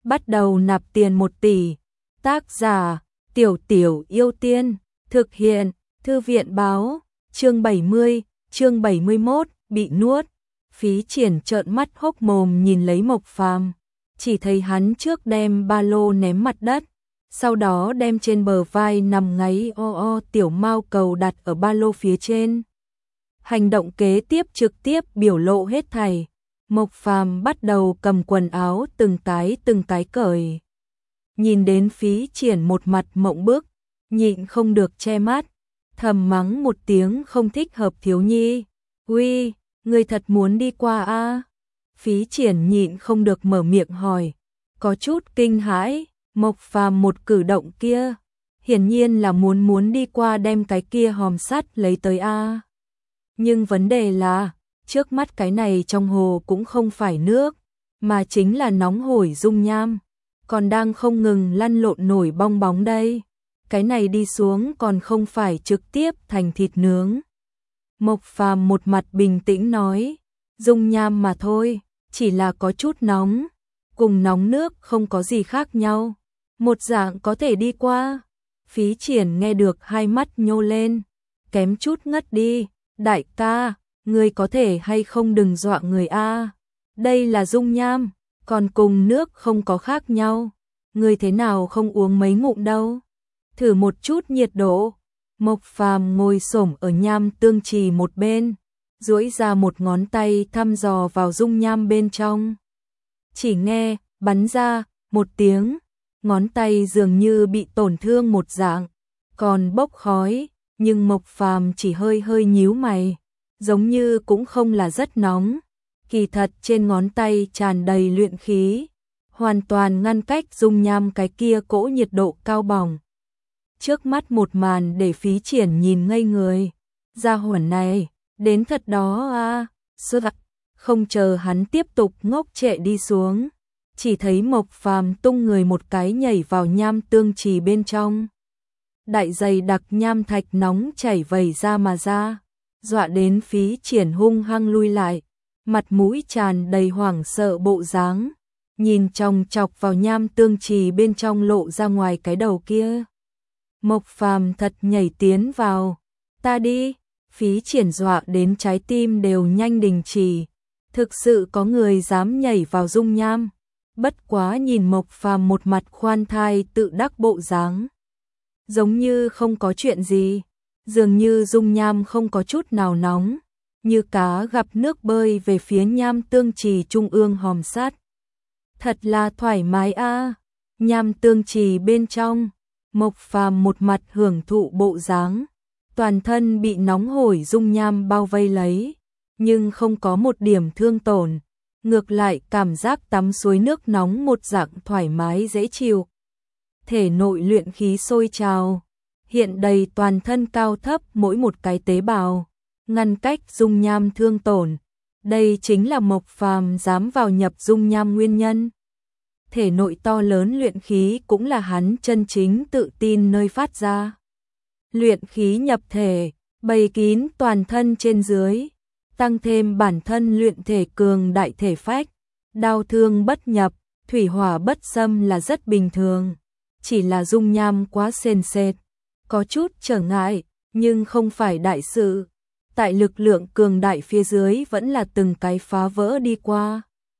bắt đầu nạp tiền 1 tỷ. Tác giả, Tiểu Tiểu Yêu Tiên, thực hiện, Thư viện báo, chương 70, chương 71, bị nuốt. Phí Triển trợn mắt hốc mồm nhìn lấy Mộc Phàm, chỉ thấy hắn trước đem ba lô ném mặt đất, sau đó đem trên bờ vai nằm ngáy tiểu mao cầu đặt ở ba lô phía trên. Hành động kế tiếp trực tiếp biểu lộ hết thảy. Mộc Phàm bắt đầu cầm quần áo từng cái cởi. Nhìn đến Phí Triển một mặt mộng bức, nhịn không được che mắt, thầm mắng một tiếng không thích hợp thiếu nhi. Uy, ngươi thật muốn đi qua a? Phí Triển nhịn không được mở miệng hỏi, có chút kinh hãi. Mộc Phàm một cử động kia, hiển nhiên là muốn đi qua đem cái kia hòm sắt lấy tới a. Nhưng vấn đề là, trước mắt cái này trong hồ cũng không phải nước, mà chính là nóng hổi dung nham, còn đang không ngừng lăn lộn nổi bong bóng đây. Cái này đi xuống còn không phải trực tiếp thành thịt nướng. Mộc Phàm một mặt bình tĩnh nói, dung nham mà thôi, chỉ là có chút nóng, cùng nóng nước không có gì khác nhau, một dạng có thể đi qua. Phí Triển nghe được hai mắt nhô lên, kém chút ngất đi. Đại ca, ngươi có thể hay không đừng dọa người a? Đây là dung nham, còn cùng nước không có khác nhau. Ngươi thế nào không uống mấy ngụm đâu? Thử một chút nhiệt độ. Mộc Phàm ngồi xổm ở nham tương trì một bên, duỗi ra một ngón tay thăm dò vào dung nham bên trong. Chỉ nghe bắn ra một tiếng, ngón tay dường như bị tổn thương một dạng, còn bốc khói. Nhưng Mộc Phàm chỉ hơi nhíu mày, giống như cũng không là rất nóng. Kỳ thật trên ngón tay tràn đầy luyện khí, hoàn toàn ngăn cách dung nham cái kia cỗ nhiệt độ cao bỏng. Trước mắt một màn để Phí Triển nhìn ngây người. Gia hỏa này, đến thật đó a. Không chờ hắn tiếp tục ngốc trệ đi xuống, chỉ thấy Mộc Phàm tung người một cái nhảy vào nham tương trì bên trong. Đại dày đặc nham thạch nóng chảy vẩy ra mà ra, dọa đến Phí Triển hung hăng lui lại, mặt mũi tràn đầy hoảng sợ bộ dáng, nhìn chòng chọc vào nham tương trì bên trong lộ ra ngoài cái đầu kia. Mộc Phàm thật nhảy tiến vào, ta đi. Phí Triển dọa đến trái tim đều nhanh đình chỉ, thực sự có người dám nhảy vào dung nham. Bất quá nhìn Mộc Phàm một mặt khoan thai tự đắc bộ dáng, giống như không có chuyện gì, dường như dung nham không có chút nào nóng, như cá gặp nước bơi về phía nham tương trì trung ương hòm sắt. Thật là thoải mái a. Nham tương trì bên trong, Mộc Phàm một mặt hưởng thụ bộ dáng, toàn thân bị nóng hổi dung nham bao vây lấy, nhưng không có một điểm thương tổn, ngược lại cảm giác tắm suối nước nóng một dạng thoải mái dễ chịu. Thể nội luyện khí sôi trào, hiện đầy toàn thân cao thấp mỗi một cái tế bào, ngăn cách dung nham thương tổn. Đây chính là Mộc Phàm dám vào nhập dung nham nguyên nhân. Thể nội to lớn luyện khí cũng là hắn chân chính tự tin nơi phát ra. Luyện khí nhập thể, bày kín toàn thân trên dưới, tăng thêm bản thân luyện thể cường đại thể phách, đao thương bất nhập, thủy hỏa bất xâm là rất bình thường. Chỉ là dung nham quá sền sệt, có chút trở ngại, nhưng không phải đại sự. Tại lực lượng cường đại phía dưới vẫn là từng cái phá vỡ đi qua.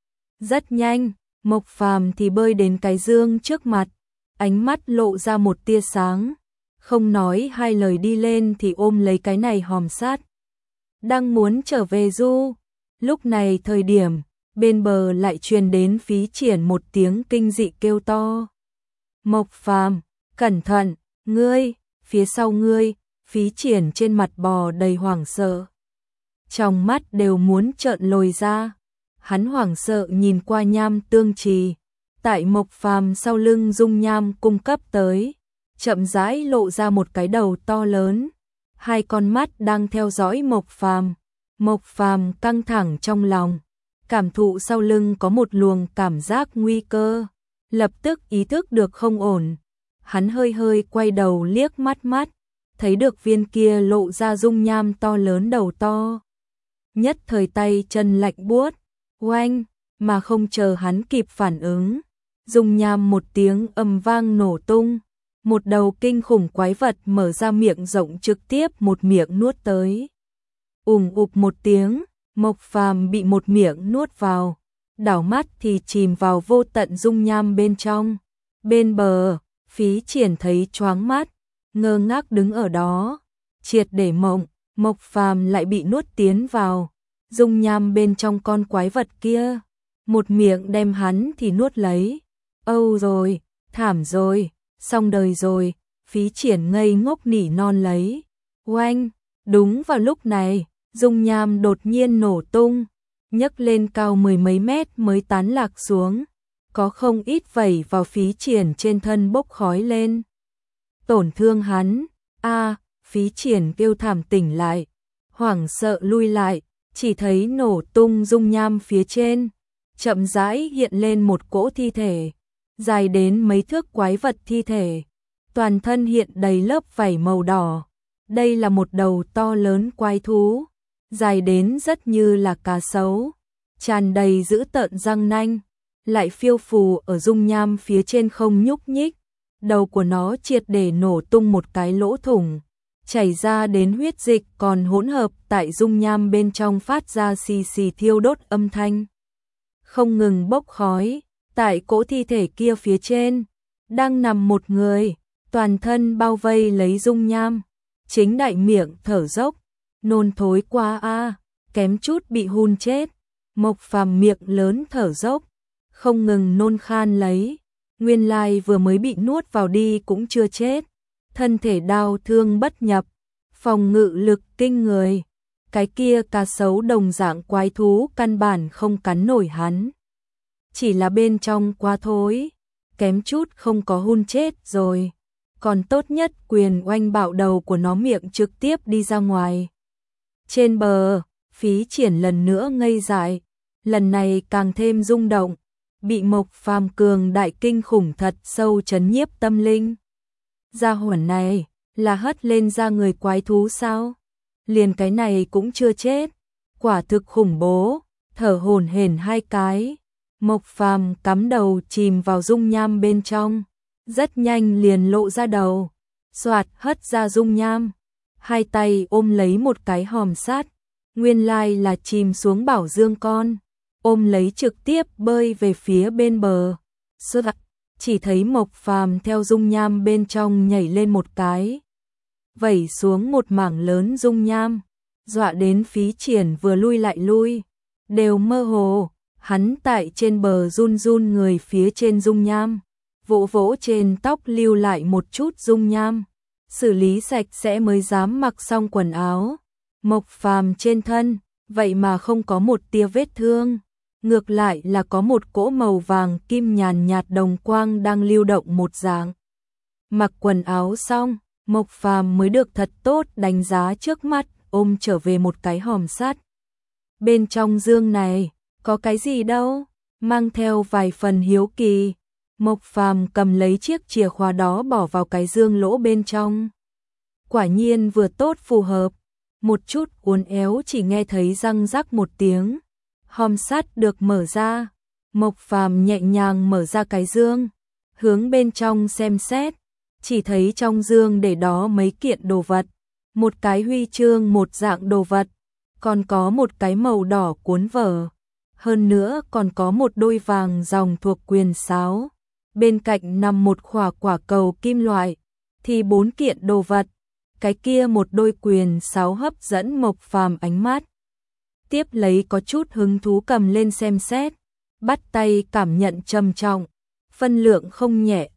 Rất nhanh, Mộc Phàm thì bơi đến cái dương trước mặt, ánh mắt lộ ra một tia sáng, không nói hai lời đi lên thì ôm lấy cái này hòm sắt. Đang muốn trở về du, lúc này thời điểm, bên bờ lại truyền đến Phí Triển một tiếng kinh dị kêu to. Mộc Phàm, cẩn thận, ngươi, phía sau ngươi. Phí Triển trên mặt bò đầy hoảng sợ, trong mắt đều muốn trợn lồi ra. Hắn hoảng sợ nhìn qua nham tương trì, tại Mộc Phàm sau lưng dung nham cung cấp tới, chậm rãi lộ ra một cái đầu to lớn, hai con mắt đang theo dõi Mộc Phàm. Mộc Phàm căng thẳng trong lòng, cảm thụ sau lưng có một luồng cảm giác nguy cơ, lập tức ý thức được không ổn. Hắn hơi quay đầu liếc mắt, thấy được viên kia lộ ra dung nham to lớn đầu to. Nhất thời tay chân lạnh buốt, oanh, mà không chờ hắn kịp phản ứng, dung nham một tiếng ầm vang nổ tung, một đầu kinh khủng quái vật mở ra miệng rộng trực tiếp một miệng nuốt tới. Ụp một tiếng, Mộc Phàm bị một miệng nuốt vào, đảo mắt thì chìm vào vô tận dung nham bên trong. Bên bờ, Phí Triển thấy choáng mắt, ngơ ngác đứng ở đó, triệt để mộng, Mộc Phàm lại bị nuốt tiến vào dung nham bên trong con quái vật kia, một miệng đem hắn thì nuốt lấy. Âu rồi, thảm rồi, xong đời rồi, Phí Triển ngây ngốc nỉ non lấy. Oanh, đúng vào lúc này, dung nham đột nhiên nổ tung, nhấc lên cao mười mấy mét mới tán lạc xuống, có không ít vẩy vào Phí Triển trên thân bốc khói lên. Tổn thương hắn, Phí Triển kêu thảm tỉnh lại, hoảng sợ lui lại, chỉ thấy nổ tung dung nham phía trên, chậm rãi hiện lên một cỗ thi thể, dài đến mấy thước quái vật thi thể, toàn thân hiện đầy lớp vảy màu đỏ. Đây là một đầu to lớn quái thú, dài đến rất như là cá sấu, tràn đầy dữ tợn răng nanh, lại phiêu phù ở dung nham phía trên không nhúc nhích. Đầu của nó triệt để nổ tung một cái lỗ thủng, chảy ra đến huyết dịch còn hỗn hợp tại dung nham bên trong phát ra xì xì thiêu đốt âm thanh. Không ngừng bốc khói, tại cỗ thi thể kia phía trên, đang nằm một người, toàn thân bao vây lấy dung nham, chính đại miệng thở dốc, nôn thối quá kém chút bị hun chết. Mộc Phàm miệng lớn thở dốc, không ngừng nôn khan lấy, nguyên lai vừa mới bị nuốt vào đi cũng chưa chết, thân thể đau thương bất nhập, phòng ngự lực kinh người, cái kia cá sấu đồng dạng quái thú căn bản không cắn nổi hắn. Chỉ là bên trong quá thối, kém chút không có hun chết rồi, còn tốt nhất quyền oanh bạo đầu của nó miệng trực tiếp đi ra ngoài. Trên bờ, Phí Triển lần nữa ngây dại, lần này càng thêm rung động, bị Mộc Phàm cường đại kinh khủng thật sâu chấn nhiếp tâm linh. Gia hỏa này là hất lên ra người quái thú sao? Liền cái này cũng chưa chết, quả thực khủng bố, thở hổn hển hai cái. Mộc Phàm cắm đầu chìm vào dung nham bên trong, rất nhanh liền lộ ra đầu, xoạt hất ra dung nham, hai tay ôm lấy một cái hòm sắt, nguyên lai là chìm xuống bảo dương con, ôm lấy trực tiếp bơi về phía bên bờ. Chỉ thấy Mộc Phàm theo dung nham bên trong nhảy lên một cái, vẩy xuống một mảng lớn dung nham, dọa đến Phí Triển vừa lui lại lui, đều mơ hồ. Hắn tại trên bờ run run người phía trên dung nham, vỗ vỗ trên tóc lưu lại một chút dung nham, xử lý sạch sẽ mới dám mặc xong quần áo. Mộc Phàm trên thân, vậy mà không có một tia vết thương, ngược lại là có một cỗ màu vàng kim nhàn nhạt đồng quang đang lưu động một dạng. Mặc quần áo xong, Mộc Phàm mới được thật tốt đánh giá trước mắt, ôm trở về một cái hòm sắt. Bên trong dương này có cái gì đâu? Mang theo vài phần hiếu kỳ, Mộc Phàm cầm lấy chiếc chìa khóa đó bỏ vào cái dương lỗ bên trong. Quả nhiên vừa tốt phù hợp, một chút uốn éo chỉ nghe thấy răng rắc một tiếng. Hòm sắt được mở ra, Mộc Phàm nhẹ nhàng mở ra cái dương, hướng bên trong xem xét, chỉ thấy trong dương để đó mấy kiện đồ vật, một cái huy chương một dạng đồ vật, còn có một cái màu đỏ cuốn vở. Hơn nữa còn có một đôi vàng ròng thuộc quyền sáo, bên cạnh nằm một quả cầu kim loại, thì 4 kiện đồ vật, cái kia một đôi quyền sáo hấp dẫn Mộc Phàm ánh mắt. Tiếp lấy có chút hứng thú cầm lên xem xét, bắt tay cảm nhận trầm trọng, phân lượng không nhẹ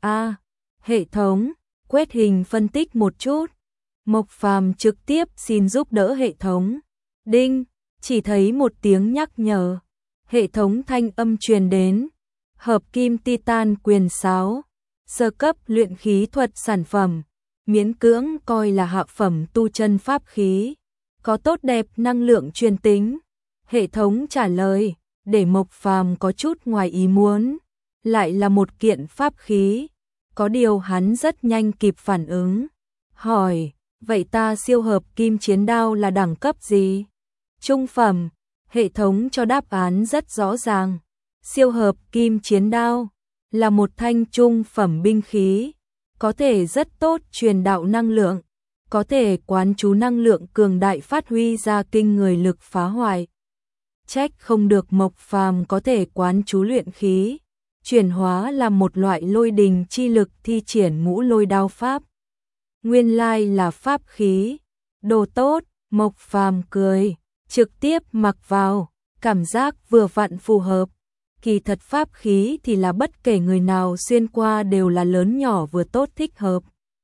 hệ thống, quét hình phân tích một chút, Mộc Phàm trực tiếp xin giúp đỡ hệ thống. Đinh, chỉ thấy một tiếng nhắc nhở. Hệ thống thanh âm truyền đến, hợp kim titan quyền sáo, sơ cấp luyện khí thuật sản phẩm, miễn cưỡng coi là hạ phẩm tu chân pháp khí, có tốt đẹp năng lượng truyền tính. Hệ thống trả lời, để Mộc Phàm có chút ngoài ý muốn, lại là một kiện pháp khí, có điều hắn rất nhanh kịp phản ứng, hỏi, vậy ta siêu hợp kim chiến đao là đẳng cấp gì? Trung phẩm. Hệ thống cho đáp án rất rõ ràng, siêu hợp kim chiến đao, là một thanh trung phẩm binh khí, có thể rất tốt truyền đạo năng lượng, có thể quán chú năng lượng cường đại phát huy ra kinh người lực phá hoại. Trách không được Mộc Phàm có thể quán chú luyện khí, chuyển hóa làm một loại lôi đình chi lực thi triển ngũ lôi đao pháp. Nguyên lai là pháp khí, đồ tốt, Mộc Phàm cười, trực tiếp mặc vào, cảm giác vừa vặn phù hợp. Kỳ thật pháp khí thì là bất kể người nào xuyên qua đều là lớn nhỏ vừa tốt thích hợp.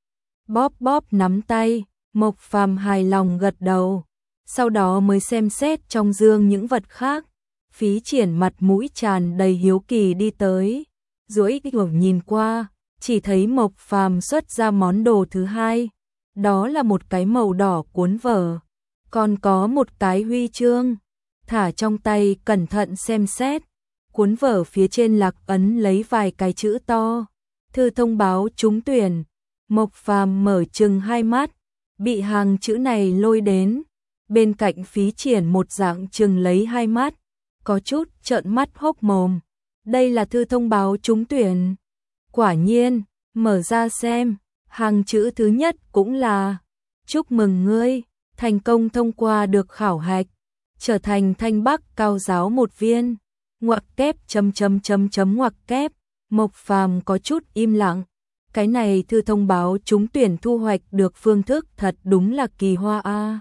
Bóp bóp nắm tay, Mộc Phàm hài lòng gật đầu, sau đó mới xem xét trong dương những vật khác. Phí Triển mặt mũi tràn đầy hiếu kỳ đi tới, duỗi cổ nhìn qua, chỉ thấy Mộc Phàm xuất ra món đồ thứ hai, đó là một cái màu đỏ cuốn vở, còn có một cái huy chương, thả trong tay cẩn thận xem xét. Cuốn vở phía trên lạc ấn lấy vài cái chữ to, thư thông báo trúng tuyển. Mộc Phàm mở trừng hai mắt, bị hàng chữ này lôi đến. Bên cạnh Phí Triển một dạng trừng lấy hai mắt, có chút trợn mắt hốc mồm. Đây là thư thông báo trúng tuyển. Quả nhiên, mở ra xem, hàng chữ thứ nhất cũng là: chúc mừng ngươi, thành công thông qua được khảo hạch, trở thành Thanh Bắc cao giáo một viên. Ngoặc kép ngoặc kép. Mộc Phàm có chút im lặng. Cái này thư thông báo trúng tuyển thu hoạch được phương thức thật đúng là kỳ hoa a.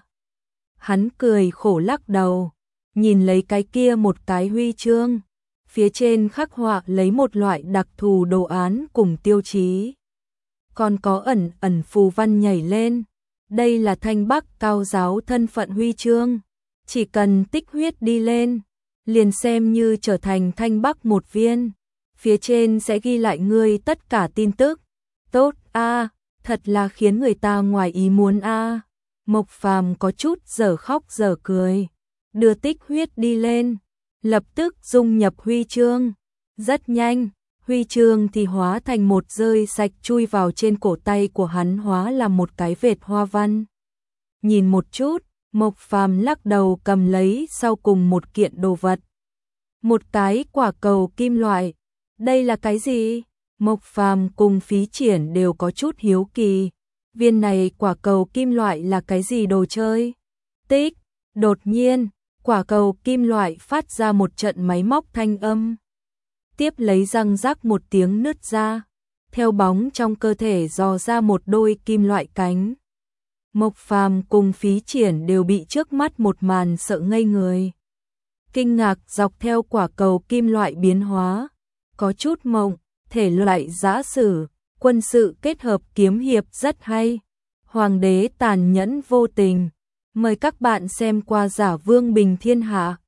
Hắn cười khổ lắc đầu, nhìn lấy cái kia một cái huy chương, phía trên khắc họa lấy một loại đặc thù đồ án cùng tiêu chí, còn có ẩn ẩn phù văn nhảy lên. Đây là Thanh Bắc cao giáo thân phận huy chương, chỉ cần tích huyết đi lên, liền xem như trở thành Thanh Bắc một viên, phía trên sẽ ghi lại ngươi tất cả tin tức. Tốt a, thật là khiến người ta ngoài ý muốn a. Mộc Phàm có chút dở khóc dở cười, đưa tích huyết đi lên, lập tức dung nhập huy chương. Rất nhanh, huy chương thì hóa thành một rơi sạch chui vào trên cổ tay của hắn, hóa làm một cái vệt hoa văn. Nhìn một chút, Mộc Phàm lắc đầu cầm lấy sau cùng một kiện đồ vật. Một cái quả cầu kim loại. Đây là cái gì? Mộc Phàm cùng Phí Triển đều có chút hiếu kỳ. Viên này quả cầu kim loại là cái gì đồ chơi? Tích, đột nhiên, quả cầu kim loại phát ra một trận máy móc thanh âm. Tiếp lấy răng rắc một tiếng nứt ra, theo bóng trong cơ thể dò ra một đôi kim loại cánh. Mộc Phàm cùng Phí Triển đều bị trước mắt một màn sợ ngây người. Kinh ngạc dọc theo quả cầu kim loại biến hóa, có chút mộng, thể loại giã sử, quân sự kết hợp kiếm hiệp rất hay. Hoàng đế tàn nhẫn vô tình. Mời các bạn xem qua Giả Vương Bình Thiên Hạ.